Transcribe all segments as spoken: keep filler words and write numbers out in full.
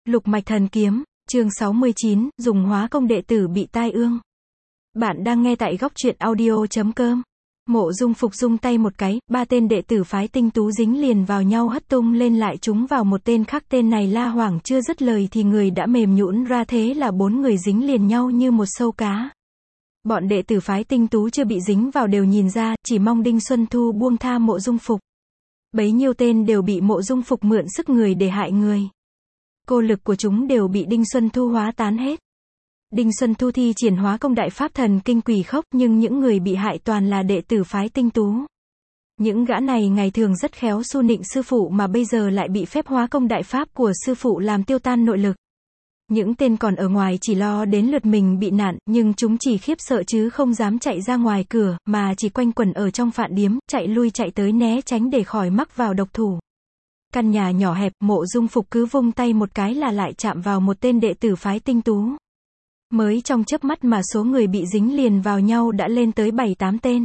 Lục mạch thần kiếm, chương sáu mươi chín, dùng hóa công đệ tử bị tai ương. Bạn đang nghe tại góc truyện audio chấm com. Mộ Dung Phục rung tay một cái, ba tên đệ tử phái tinh tú dính liền vào nhau hất tung lên lại chúng vào một tên khác. Tên này la hoảng chưa dứt lời thì người đã mềm nhũn ra, thế là bốn người dính liền nhau như một sâu cá. Bọn đệ tử phái tinh tú chưa bị dính vào đều nhìn ra, chỉ mong Đinh Xuân Thu buông tha Mộ Dung Phục. Bấy nhiêu tên đều bị Mộ Dung Phục mượn sức người để hại người. Cô lực của chúng đều bị Đinh Xuân Thu hóa tán hết. Đinh Xuân Thu thi triển hóa công đại pháp thần kinh quỷ khốc, nhưng những người bị hại toàn là đệ tử phái tinh tú. Những gã này ngày thường rất khéo su nịnh sư phụ mà bây giờ lại bị phép hóa công đại pháp của sư phụ làm tiêu tan nội lực. Những tên còn ở ngoài chỉ lo đến lượt mình bị nạn, nhưng chúng chỉ khiếp sợ chứ không dám chạy ra ngoài cửa, mà chỉ quanh quẩn ở trong phạn điếm, chạy lui chạy tới né tránh để khỏi mắc vào độc thủ. Căn nhà nhỏ hẹp, Mộ Dung Phục cứ vung tay một cái là lại chạm vào một tên đệ tử phái tinh tú. Mới trong chớp mắt mà số người bị dính liền vào nhau đã lên tới bảy tám tên.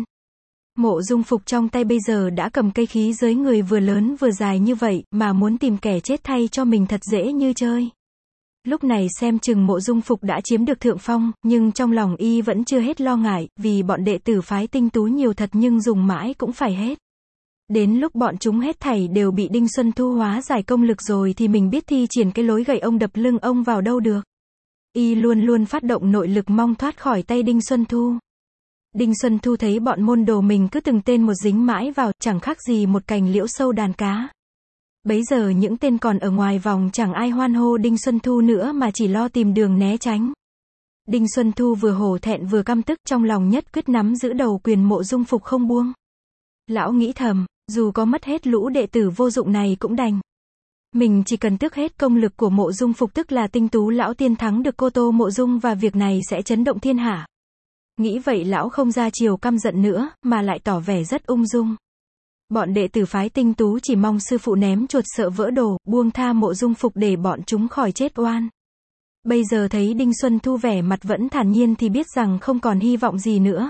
Mộ Dung Phục trong tay bây giờ đã cầm cây khí giới người vừa lớn vừa dài như vậy, mà muốn tìm kẻ chết thay cho mình thật dễ như chơi. Lúc này xem chừng Mộ Dung Phục đã chiếm được thượng phong, nhưng trong lòng y vẫn chưa hết lo ngại, vì bọn đệ tử phái tinh tú nhiều thật nhưng dùng mãi cũng phải hết. Đến lúc bọn chúng hết thảy đều bị Đinh Xuân Thu hóa giải công lực rồi thì mình biết thi triển cái lối gậy ông đập lưng ông vào đâu được. Y luôn luôn phát động nội lực mong thoát khỏi tay Đinh Xuân Thu. Đinh Xuân Thu thấy bọn môn đồ mình cứ từng tên một dính mãi vào, chẳng khác gì một cành liễu sâu đàn cá. Bấy giờ những tên còn ở ngoài vòng chẳng ai hoan hô Đinh Xuân Thu nữa mà chỉ lo tìm đường né tránh. Đinh Xuân Thu vừa hổ thẹn vừa căm tức, trong lòng nhất quyết nắm giữ đầu quyền Mộ Dung Phục không buông. Lão nghĩ thầm, dù có mất hết lũ đệ tử vô dụng này cũng đành. Mình chỉ cần tước hết công lực của Mộ Dung Phục, tức là tinh tú lão tiên thắng được cô Tô Mộ Dung, và việc này sẽ chấn động thiên hạ. Nghĩ vậy lão không ra chiều căm giận nữa, mà lại tỏ vẻ rất ung dung. Bọn đệ tử phái tinh tú chỉ mong sư phụ ném chuột sợ vỡ đồ, buông tha Mộ Dung Phục để bọn chúng khỏi chết oan. Bây giờ thấy Đinh Xuân Thu vẻ mặt vẫn thản nhiên thì biết rằng không còn hy vọng gì nữa.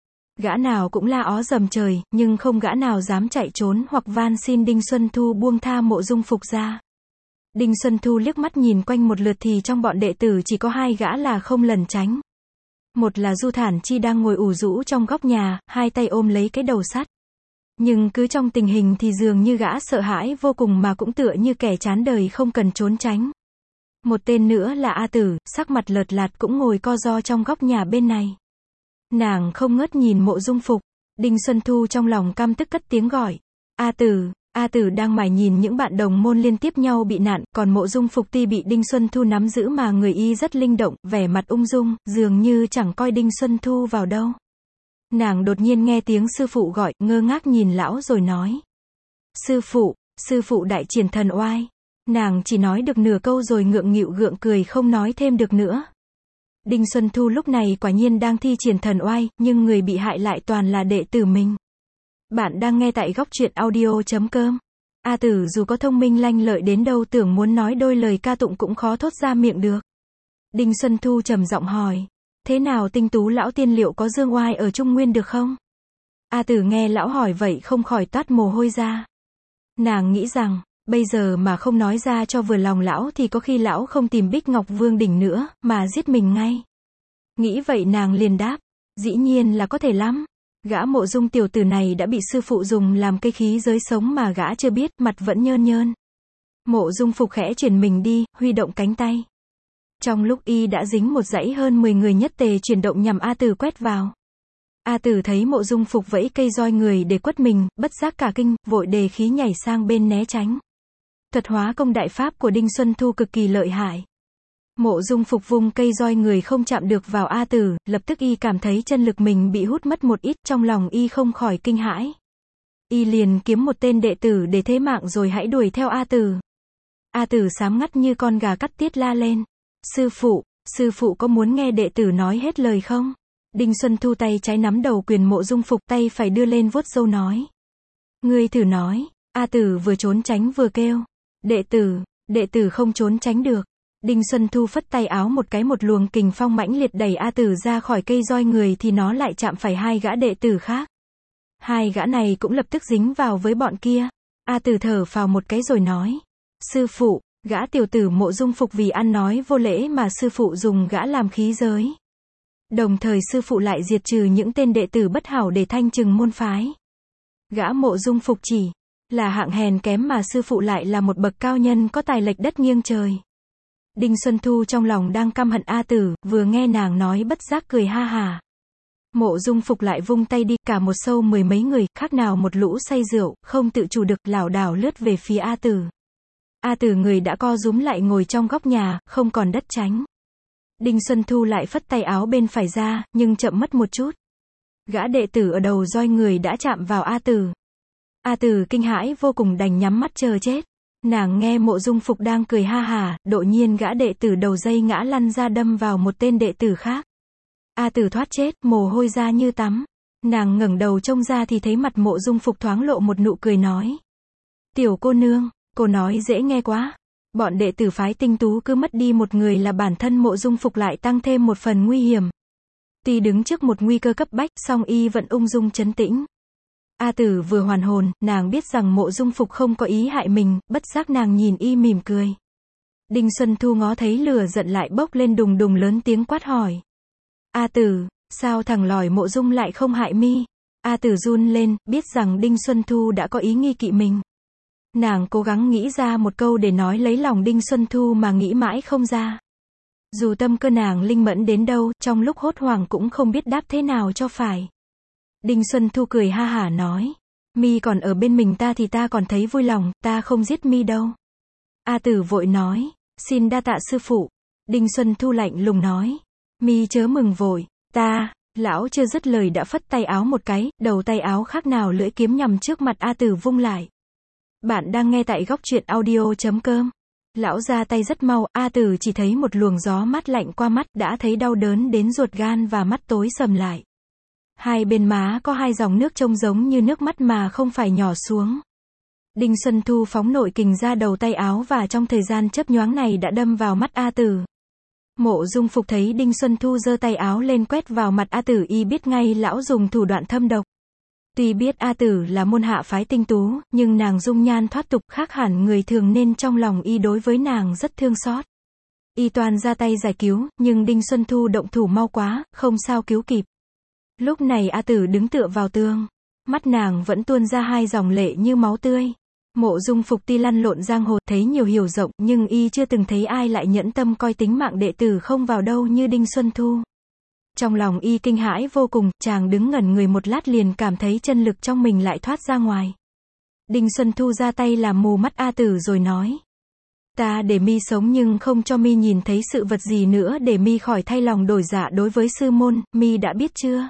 Gã nào cũng la ó dầm trời, nhưng không gã nào dám chạy trốn hoặc van xin Đinh Xuân Thu buông tha Mộ Dung Phục ra. Đinh Xuân Thu liếc mắt nhìn quanh một lượt thì trong bọn đệ tử chỉ có hai gã là không lẩn tránh. Một là Du Thản Chi đang ngồi ủ rũ trong góc nhà, hai tay ôm lấy cái đầu sắt. Nhưng cứ trong tình hình thì dường như gã sợ hãi vô cùng mà cũng tựa như kẻ chán đời không cần trốn tránh. Một tên nữa là A Tử, sắc mặt lợt lạt cũng ngồi co ro trong góc nhà bên này. Nàng không ngớt nhìn Mộ Dung Phục. Đinh Xuân Thu trong lòng căm tức cất tiếng gọi. A Tử, A Tử đang mải nhìn những bạn đồng môn liên tiếp nhau bị nạn, còn Mộ Dung Phục tuy bị Đinh Xuân Thu nắm giữ mà người y rất linh động, vẻ mặt ung dung, dường như chẳng coi Đinh Xuân Thu vào đâu. Nàng đột nhiên nghe tiếng sư phụ gọi, ngơ ngác nhìn lão rồi nói. Sư phụ, sư phụ đại triển thần oai. Nàng chỉ nói được nửa câu rồi ngượng nghịu gượng cười không nói thêm được nữa. Đinh Xuân Thu lúc này quả nhiên đang thi triển thần oai, nhưng người bị hại lại toàn là đệ tử mình. Bạn đang nghe tại góc truyện audio chấm com. A Tử dù có thông minh lanh lợi đến đâu, tưởng muốn nói đôi lời ca tụng cũng khó thốt ra miệng được. Đinh Xuân Thu trầm giọng hỏi. Thế nào tinh tú lão tiên liệu có dương oai ở Trung Nguyên được không? A Tử nghe lão hỏi vậy không khỏi toát mồ hôi ra. Nàng nghĩ rằng, bây giờ mà không nói ra cho vừa lòng lão thì có khi lão không tìm Bích Ngọc Vương đỉnh nữa, mà giết mình ngay. Nghĩ vậy nàng liền đáp. Dĩ nhiên là có thể lắm. Gã Mộ Dung tiểu tử này đã bị sư phụ dùng làm cây khí giới sống mà gã chưa biết, mặt vẫn nhơn nhơn. Mộ Dung Phục khẽ chuyển mình đi, huy động cánh tay. Trong lúc y đã dính một dãy hơn mười người nhất tề chuyển động nhằm A Tử quét vào. A Tử thấy Mộ Dung Phục vẫy cây roi người để quất mình, bất giác cả kinh, vội đề khí nhảy sang bên né tránh. Thuật hóa công đại pháp của Đinh Xuân Thu cực kỳ lợi hại. Mộ Dung Phục vung cây roi người không chạm được vào A Tử, lập tức y cảm thấy chân lực mình bị hút mất một ít, trong lòng y không khỏi kinh hãi. Y liền kiếm một tên đệ tử để thế mạng rồi hãy đuổi theo A Tử. A Tử sám ngắt như con gà cắt tiết la lên. Sư phụ, sư phụ có muốn nghe đệ tử nói hết lời không? Đinh Xuân Thu tay trái nắm đầu quyền Mộ Dung Phục, tay phải đưa lên vuốt râu nói. Ngươi thử nói. A Tử vừa trốn tránh vừa kêu. Đệ tử, đệ tử không trốn tránh được. Đinh Xuân Thu phất tay áo một cái, một luồng kình phong mãnh liệt đẩy A Tử ra khỏi cây roi người thì nó lại chạm phải hai gã đệ tử khác. Hai gã này cũng lập tức dính vào với bọn kia. A Tử thở phào một cái rồi nói. Sư phụ, Gã tiểu tử Mộ Dung Phục vì ăn nói vô lễ mà sư phụ dùng gã làm khí giới. Đồng thời sư phụ lại diệt trừ những tên đệ tử bất hảo để thanh trừng môn phái. Gã Mộ Dung Phục chỉ là hạng hèn kém mà sư phụ lại là một bậc cao nhân có tài lệch đất nghiêng trời. Đinh Xuân Thu trong lòng đang căm hận A Tử, vừa nghe nàng nói bất giác cười ha hà. Mộ Dung Phục lại vung tay đi, cả một sâu mười mấy người, khác nào một lũ say rượu, không tự chủ được, lảo đảo lướt về phía A Tử. A Tử người đã co rúm lại ngồi trong góc nhà, không còn đất tránh. Đinh Xuân Thu lại phất tay áo bên phải ra, nhưng chậm mất một chút. Gã đệ tử ở đầu roi người đã chạm vào A Tử. A Tử kinh hãi vô cùng đành nhắm mắt chờ chết. Nàng nghe Mộ Dung Phục đang cười ha hà, đột nhiên gã đệ tử đầu dây ngã lăn ra đâm vào một tên đệ tử khác. A Tử thoát chết, mồ hôi ra như tắm. Nàng ngẩng đầu trông ra thì thấy mặt Mộ Dung Phục thoáng lộ một nụ cười nói. Tiểu cô nương, cô nói dễ nghe quá. Bọn đệ tử phái Tinh Tú cứ mất đi một người là bản thân Mộ Dung Phục lại tăng thêm một phần nguy hiểm. Tuy đứng trước một nguy cơ cấp bách, song y vẫn ung dung trấn tĩnh. A Tử vừa hoàn hồn, nàng biết rằng Mộ Dung Phục không có ý hại mình, bất giác nàng nhìn y mỉm cười. Đinh Xuân Thu ngó thấy lửa giận lại bốc lên đùng đùng lớn tiếng quát hỏi. A Tử, sao thằng lòi Mộ Dung lại không hại mi? A Tử run lên, biết rằng Đinh Xuân Thu đã có ý nghi kỵ mình. Nàng cố gắng nghĩ ra một câu để nói lấy lòng Đinh Xuân Thu mà nghĩ mãi không ra. Dù tâm cơ nàng linh mẫn đến đâu, trong lúc hốt hoảng cũng không biết đáp thế nào cho phải. Đinh Xuân Thu cười ha hả nói. Mi còn ở bên mình ta thì ta còn thấy vui lòng, ta không giết mi đâu. A Tử vội nói. Xin đa tạ sư phụ. Đinh Xuân Thu lạnh lùng nói. Mi chớ mừng vội, ta, lão chưa dứt lời đã phất tay áo một cái, đầu tay áo khác nào lưỡi kiếm nhằm trước mặt A Tử vung lại. Bạn đang nghe tại góc truyện audio chấm com. Lão ra tay rất mau, A Tử chỉ thấy một luồng gió mát lạnh qua mắt, đã thấy đau đớn đến ruột gan và mắt tối sầm lại. Hai bên má có hai dòng nước trông giống như nước mắt mà không phải nhỏ xuống. Đinh Xuân Thu phóng nội kình ra đầu tay áo và trong thời gian chớp nhoáng này đã đâm vào mắt A Tử. Mộ Dung Phục thấy Đinh Xuân Thu giơ tay áo lên quét vào mặt A Tử, y biết ngay lão dùng thủ đoạn thâm độc. Tuy biết A Tử là môn hạ phái Tinh Tú, nhưng nàng dung nhan thoát tục khác hẳn người thường nên trong lòng y đối với nàng rất thương xót. Y toàn ra tay giải cứu, nhưng Đinh Xuân Thu động thủ mau quá, không sao cứu kịp. Lúc này A Tử đứng tựa vào tường, mắt nàng vẫn tuôn ra hai dòng lệ như máu tươi. Mộ Dung Phục tuy lăn lộn giang hồ, thấy nhiều hiểu rộng, nhưng y chưa từng thấy ai lại nhẫn tâm coi tính mạng đệ tử không vào đâu như Đinh Xuân Thu. Trong lòng y kinh hãi vô cùng, chàng đứng ngẩn người một lát liền cảm thấy chân lực trong mình lại thoát ra ngoài. Đinh Xuân Thu ra tay làm mù mắt A Tử rồi nói. Ta để mi sống nhưng không cho mi nhìn thấy sự vật gì nữa để mi khỏi thay lòng đổi dạ đối với sư môn, mi đã biết chưa?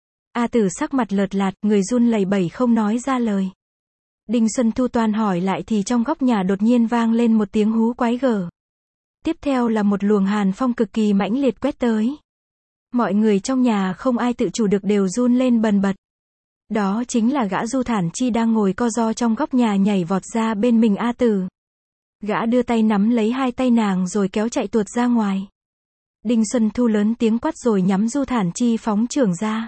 A Tử sắc mặt lợt lạt, người run lẩy bẩy không nói ra lời. Đinh Xuân Thu toan hỏi lại thì trong góc nhà đột nhiên vang lên một tiếng hú quái gở. Tiếp theo là một luồng hàn phong cực kỳ mãnh liệt quét tới. Mọi người trong nhà không ai tự chủ được đều run lên bần bật. Đó chính là gã Du Thản Chi đang ngồi co ro trong góc nhà nhảy vọt ra bên mình A Tử. Gã đưa tay nắm lấy hai tay nàng rồi kéo chạy tuột ra ngoài. Đinh Xuân Thu lớn tiếng quát rồi nhắm Du Thản Chi phóng chưởng ra.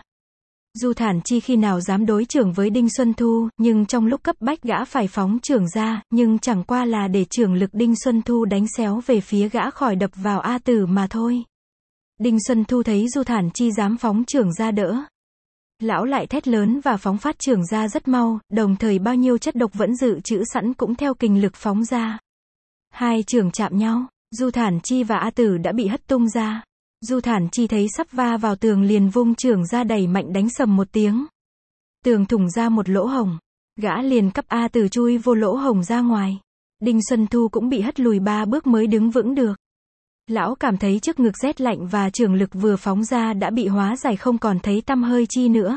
Du Thản Chi khi nào dám đối chưởng với Đinh Xuân Thu, nhưng trong lúc cấp bách gã phải phóng chưởng ra, nhưng chẳng qua là để chưởng lực Đinh Xuân Thu đánh xéo về phía gã khỏi đập vào A Tử mà thôi. Đinh Xuân Thu thấy Du Thản Chi dám phóng chưởng ra đỡ. Lão lại thét lớn và phóng phát chưởng ra rất mau, đồng thời bao nhiêu chất độc vẫn dự trữ sẵn cũng theo kình lực phóng ra. Hai chưởng chạm nhau, Du Thản Chi và A Tử đã bị hất tung ra. Du Thản Chi thấy sắp va vào tường liền vung chưởng ra đẩy mạnh đánh sầm một tiếng. Tường thủng ra một lỗ hổng. Gã liền cắp A Tử chui vô lỗ hổng ra ngoài. Đinh Xuân Thu cũng bị hất lùi ba bước mới đứng vững được. Lão cảm thấy trước ngực rét lạnh và chưởng lực vừa phóng ra đã bị hóa giải không còn thấy tăm hơi chi nữa.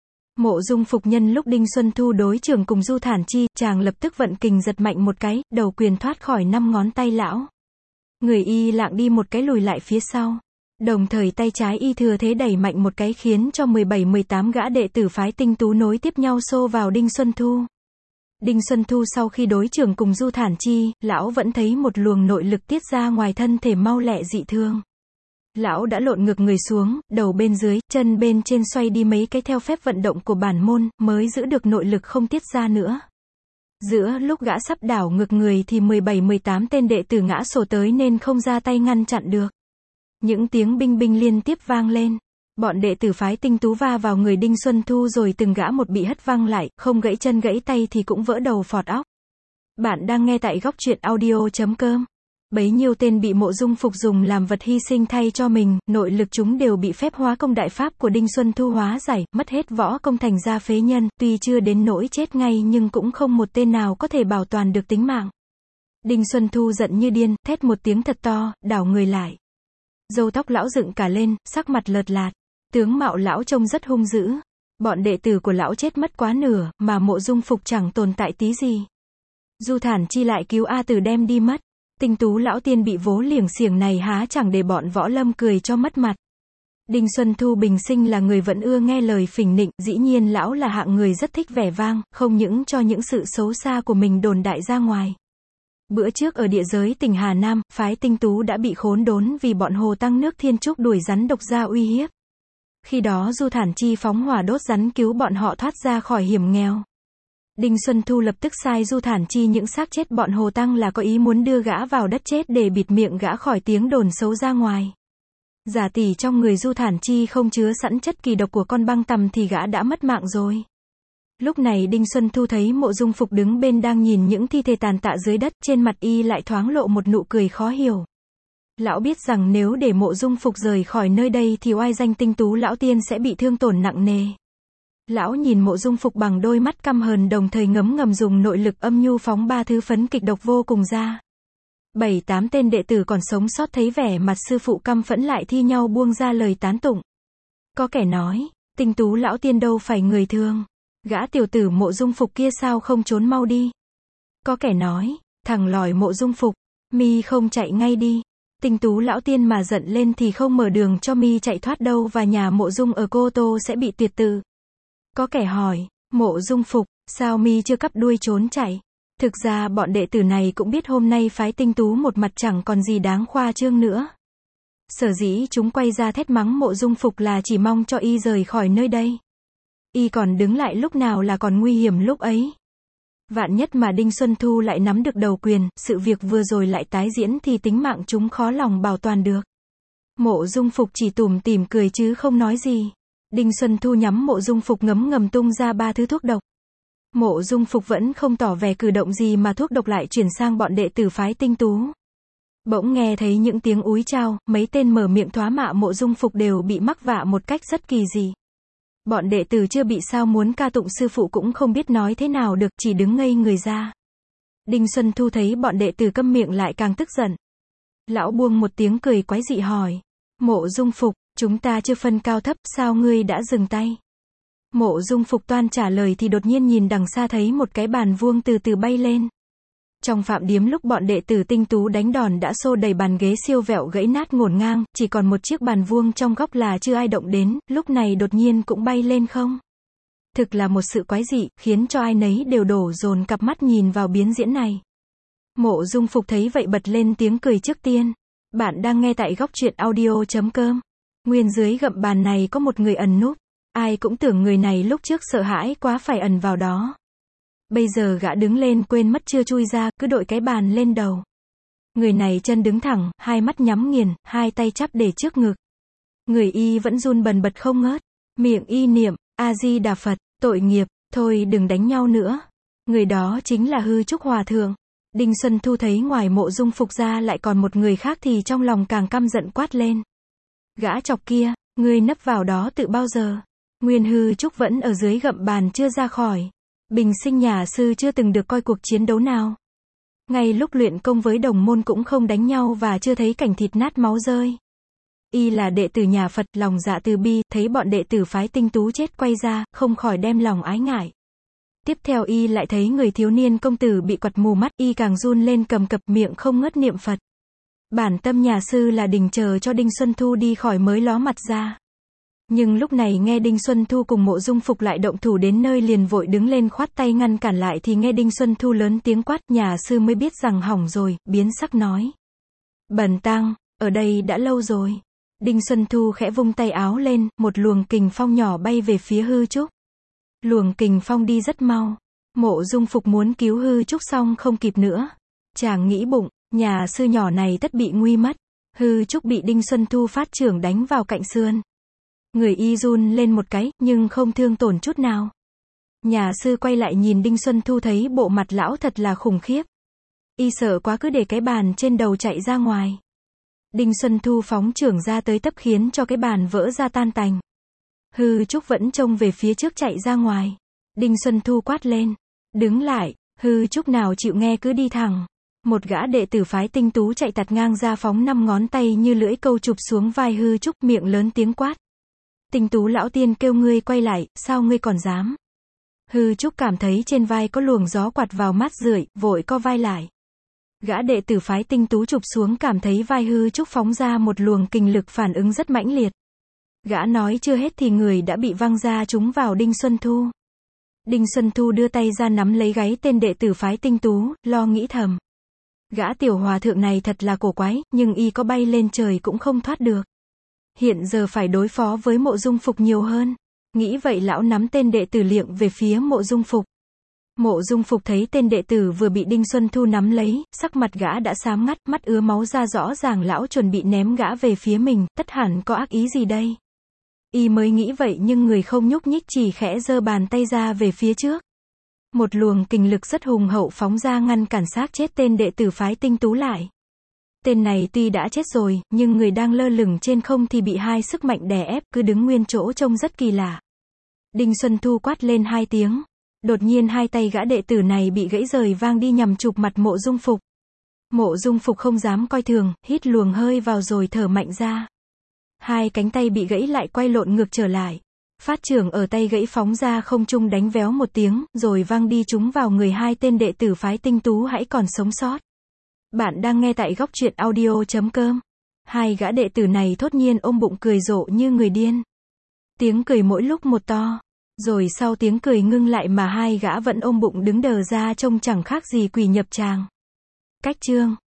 Mộ Dung Phục nhân lúc Đinh Xuân Thu đối chưởng cùng Du Thản Chi, chàng lập tức vận kình giật mạnh một cái, đầu quyền thoát khỏi năm ngón tay lão. Người y lạng đi một cái lùi lại phía sau. Đồng thời tay trái y thừa thế đẩy mạnh một cái khiến cho mười bảy mười tám gã đệ tử phái Tinh Tú nối tiếp nhau xô vào Đinh Xuân Thu. Đinh Xuân Thu sau khi đối chưởng cùng Du Thản Chi, lão vẫn thấy một luồng nội lực tiết ra ngoài thân thể mau lẹ dị thương. Lão đã lộn ngược người xuống, đầu bên dưới, chân bên trên xoay đi mấy cái theo phép vận động của bản môn, mới giữ được nội lực không tiết ra nữa. Giữa lúc gã sắp đảo ngược người thì mười bảy mười tám tên đệ tử ngã sổ tới nên không ra tay ngăn chặn được. Những tiếng binh binh liên tiếp vang lên. Bọn đệ tử phái Tinh Tú va vào người Đinh Xuân Thu rồi từng gã một bị hất văng lại, không gãy chân gãy tay thì cũng vỡ đầu phọt óc. Bạn đang nghe tại góc truyện audio chấm com. Bấy nhiêu tên bị Mộ Dung Phục dùng làm vật hy sinh thay cho mình, nội lực chúng đều bị phép hóa công đại pháp của Đinh Xuân Thu hóa giải, mất hết võ công thành ra phế nhân, tuy chưa đến nỗi chết ngay nhưng cũng không một tên nào có thể bảo toàn được tính mạng. Đinh Xuân Thu giận như điên, thét một tiếng thật to, đảo người lại. Râu tóc lão dựng cả lên, sắc mặt lợt lạt. Tướng mạo lão trông rất hung dữ. Bọn đệ tử của lão chết mất quá nửa, mà Mộ Dung Phục chẳng tồn tại tí gì. Du Thản Chi lại cứu A Tử đem đi mất. Tinh Tú lão tiên bị vố liềng xiềng này há chẳng để bọn võ lâm cười cho mất mặt. Đinh Xuân Thu bình sinh là người vẫn ưa nghe lời phỉnh nịnh, dĩ nhiên lão là hạng người rất thích vẻ vang, không những cho những sự xấu xa của mình đồn đại ra ngoài. Bữa trước ở địa giới tỉnh Hà Nam, phái Tinh Tú đã bị khốn đốn vì bọn Hồ Tăng nước Thiên Trúc đuổi rắn độc ra uy hiếp. Khi đó Du Thản Chi phóng hỏa đốt rắn cứu bọn họ thoát ra khỏi hiểm nghèo. Đinh Xuân Thu lập tức sai Du Thản Chi những xác chết bọn Hồ Tăng là có ý muốn đưa gã vào đất chết để bịt miệng gã khỏi tiếng đồn xấu ra ngoài. Giả tỷ trong người Du Thản Chi không chứa sẵn chất kỳ độc của con băng tằm thì gã đã mất mạng rồi. Lúc này Đinh Xuân Thu thấy Mộ Dung Phục đứng bên đang nhìn những thi thể tàn tạ dưới đất, trên mặt y lại thoáng lộ một nụ cười khó hiểu. Lão biết rằng nếu để Mộ Dung Phục rời khỏi nơi đây thì oai danh Tinh Tú lão tiên sẽ bị thương tổn nặng nề. Lão nhìn Mộ Dung Phục bằng đôi mắt căm hờn đồng thời ngấm ngầm dùng nội lực âm nhu phóng ba thứ phấn kịch độc vô cùng ra. Bảy tám tên đệ tử còn sống sót thấy vẻ mặt sư phụ căm phẫn lại thi nhau buông ra lời tán tụng. Có kẻ nói, Tinh Tú lão tiên đâu phải người thường. Gã tiểu tử Mộ Dung Phục kia sao không trốn mau đi. Có kẻ nói, thằng lòi Mộ Dung Phục, mi không chạy ngay đi. Tinh Tú lão tiên mà giận lên thì không mở đường cho mi chạy thoát đâu và nhà Mộ Dung ở Cô Tô sẽ bị tuyệt tự. Có kẻ hỏi, Mộ Dung Phục, sao mi chưa cắp đuôi trốn chạy? Thực ra bọn đệ tử này cũng biết hôm nay phái Tinh Tú một mặt chẳng còn gì đáng khoa trương nữa. Sở dĩ chúng quay ra thét mắng Mộ Dung Phục là chỉ mong cho y rời khỏi nơi đây. Y còn đứng lại lúc nào là còn nguy hiểm lúc ấy. Vạn nhất mà Đinh Xuân Thu lại nắm được đầu quyền, sự việc vừa rồi lại tái diễn thì tính mạng chúng khó lòng bảo toàn được. Mộ Dung Phục chỉ tủm tỉm cười chứ không nói gì. Đinh Xuân Thu nhắm Mộ Dung Phục ngấm ngầm tung ra ba thứ thuốc độc. Mộ Dung Phục vẫn không tỏ vẻ cử động gì mà thuốc độc lại chuyển sang bọn đệ tử phái Tinh Tú. Bỗng nghe thấy những tiếng úi chao, mấy tên mở miệng thoá mạ Mộ Dung Phục đều bị mắc vạ một cách rất kỳ dị. Bọn đệ tử chưa bị sao muốn ca tụng sư phụ cũng không biết nói thế nào được, chỉ đứng ngây người ra. Đinh Xuân Thu thấy bọn đệ tử câm miệng lại càng tức giận. Lão buông một tiếng cười quái dị hỏi, Mộ Dung Phục, chúng ta chưa phân cao thấp, sao ngươi đã dừng tay? Mộ Dung Phục toan trả lời thì đột nhiên nhìn đằng xa thấy một cái bàn vuông từ từ bay lên. Trong phạm điếm lúc bọn đệ tử Tinh Tú đánh đòn đã xô đầy bàn ghế siêu vẹo gãy nát ngổn ngang, chỉ còn một chiếc bàn vuông trong góc là chưa ai động đến, lúc này đột nhiên cũng bay lên không. Thực là một sự quái dị, khiến cho ai nấy đều đổ dồn cặp mắt nhìn vào biến diễn này. Mộ Dung Phục thấy vậy bật lên tiếng cười trước tiên. Bạn đang nghe tại góc truyện audio chấm com. Nguyên dưới gậm bàn này có một người ẩn núp. Ai cũng tưởng người này lúc trước sợ hãi quá phải ẩn vào đó. Bây giờ gã đứng lên quên mất chưa chui ra, cứ đội cái bàn lên đầu. Người này chân đứng thẳng, hai mắt nhắm nghiền, hai tay chắp để trước ngực. Người y vẫn run bần bật không ngớt. Miệng y niệm, A-di-đà Phật, tội nghiệp, thôi đừng đánh nhau nữa. Người đó chính là Hư Trúc Hòa Thượng. Đinh Xuân Thu thấy ngoài Mộ Dung Phục ra lại còn một người khác thì trong lòng càng căm giận quát lên. Gã chọc kia, ngươi nấp vào đó tự bao giờ? Nguyên Hư Trúc vẫn ở dưới gậm bàn chưa ra khỏi. Bình sinh nhà sư chưa từng được coi cuộc chiến đấu nào. Ngay lúc luyện công với đồng môn cũng không đánh nhau và chưa thấy cảnh thịt nát máu rơi. Y là đệ tử nhà Phật, lòng dạ từ bi, thấy bọn đệ tử phái Tinh Tú chết quay ra, không khỏi đem lòng ái ngại. Tiếp theo y lại thấy người thiếu niên công tử bị quặt mù mắt, y càng run lên cầm cập miệng không ngớt niệm Phật. Bản tâm nhà sư là đình chờ cho Đinh Xuân Thu đi khỏi mới ló mặt ra. Nhưng lúc này nghe Đinh Xuân Thu cùng Mộ Dung Phục lại động thủ đến nơi liền vội đứng lên khoát tay ngăn cản lại thì nghe Đinh Xuân Thu lớn tiếng quát, nhà sư mới biết rằng hỏng rồi, biến sắc nói. Bần tăng, ở đây đã lâu rồi. Đinh Xuân Thu khẽ vung tay áo lên, một luồng kình phong nhỏ bay về phía Hư Trúc. Luồng kình phong đi rất mau. Mộ Dung Phục muốn cứu Hư Trúc xong không kịp nữa. Chàng nghĩ bụng, nhà sư nhỏ này tất bị nguy mất. Hư Trúc bị Đinh Xuân Thu phát trưởng đánh vào cạnh sườn. Người y run lên một cái, nhưng không thương tổn chút nào. Nhà sư quay lại nhìn Đinh Xuân Thu thấy bộ mặt lão thật là khủng khiếp. Y sợ quá cứ để cái bàn trên đầu chạy ra ngoài. Đinh Xuân Thu phóng trưởng ra tới tấp khiến cho cái bàn vỡ ra tan tành. Hư Trúc vẫn trông về phía trước chạy ra ngoài. Đinh Xuân Thu quát lên. Đứng lại, Hư Trúc nào chịu nghe cứ đi thẳng. Một gã đệ tử phái Tinh Tú chạy tạt ngang ra phóng năm ngón tay như lưỡi câu chụp xuống vai Hư Trúc, miệng lớn tiếng quát. Tinh Tú lão tiên kêu ngươi quay lại, sao ngươi còn dám? Hư Trúc cảm thấy trên vai có luồng gió quạt vào mắt rượi, vội co vai lại. Gã đệ tử phái Tinh Tú chụp xuống cảm thấy vai Hư Trúc phóng ra một luồng kình lực phản ứng rất mãnh liệt. Gã nói chưa hết thì người đã bị văng ra trúng vào Đinh Xuân Thu. Đinh Xuân Thu đưa tay ra nắm lấy gáy tên đệ tử phái Tinh Tú, lo nghĩ thầm. Gã tiểu hòa thượng này thật là cổ quái, nhưng y có bay lên trời cũng không thoát được. Hiện giờ phải đối phó với Mộ Dung Phục nhiều hơn. Nghĩ vậy lão nắm tên đệ tử liệng về phía Mộ Dung Phục. Mộ Dung Phục thấy tên đệ tử vừa bị Đinh Xuân Thu nắm lấy, sắc mặt gã đã xám ngắt, mắt ứa máu ra, rõ ràng lão chuẩn bị ném gã về phía mình, tất hẳn có ác ý gì đây. Y mới nghĩ vậy nhưng người không nhúc nhích, chỉ khẽ giơ bàn tay ra về phía trước. Một luồng kình lực rất hùng hậu phóng ra ngăn cản xác chết tên đệ tử phái Tinh Tú lại. Tên này tuy đã chết rồi, nhưng người đang lơ lửng trên không thì bị hai sức mạnh đè ép, cứ đứng nguyên chỗ trông rất kỳ lạ. Đinh Xuân Thu quát lên hai tiếng. Đột nhiên hai tay gã đệ tử này bị gãy rời vang đi nhằm chụp mặt Mộ Dung Phục. Mộ Dung Phục không dám coi thường, hít luồng hơi vào rồi thở mạnh ra. Hai cánh tay bị gãy lại quay lộn ngược trở lại. Phát trưởng ở tay gãy phóng ra không trung đánh véo một tiếng, rồi văng đi trúng vào người hai tên đệ tử phái Tinh Tú hãy còn sống sót. Bạn đang nghe tại góc truyện audio chấm com. Hai gã đệ tử này thốt nhiên ôm bụng cười rộ như người điên. Tiếng cười mỗi lúc một to. Rồi sau tiếng cười ngưng lại mà hai gã vẫn ôm bụng đứng đờ ra trông chẳng khác gì quỷ nhập tràng. Cách chương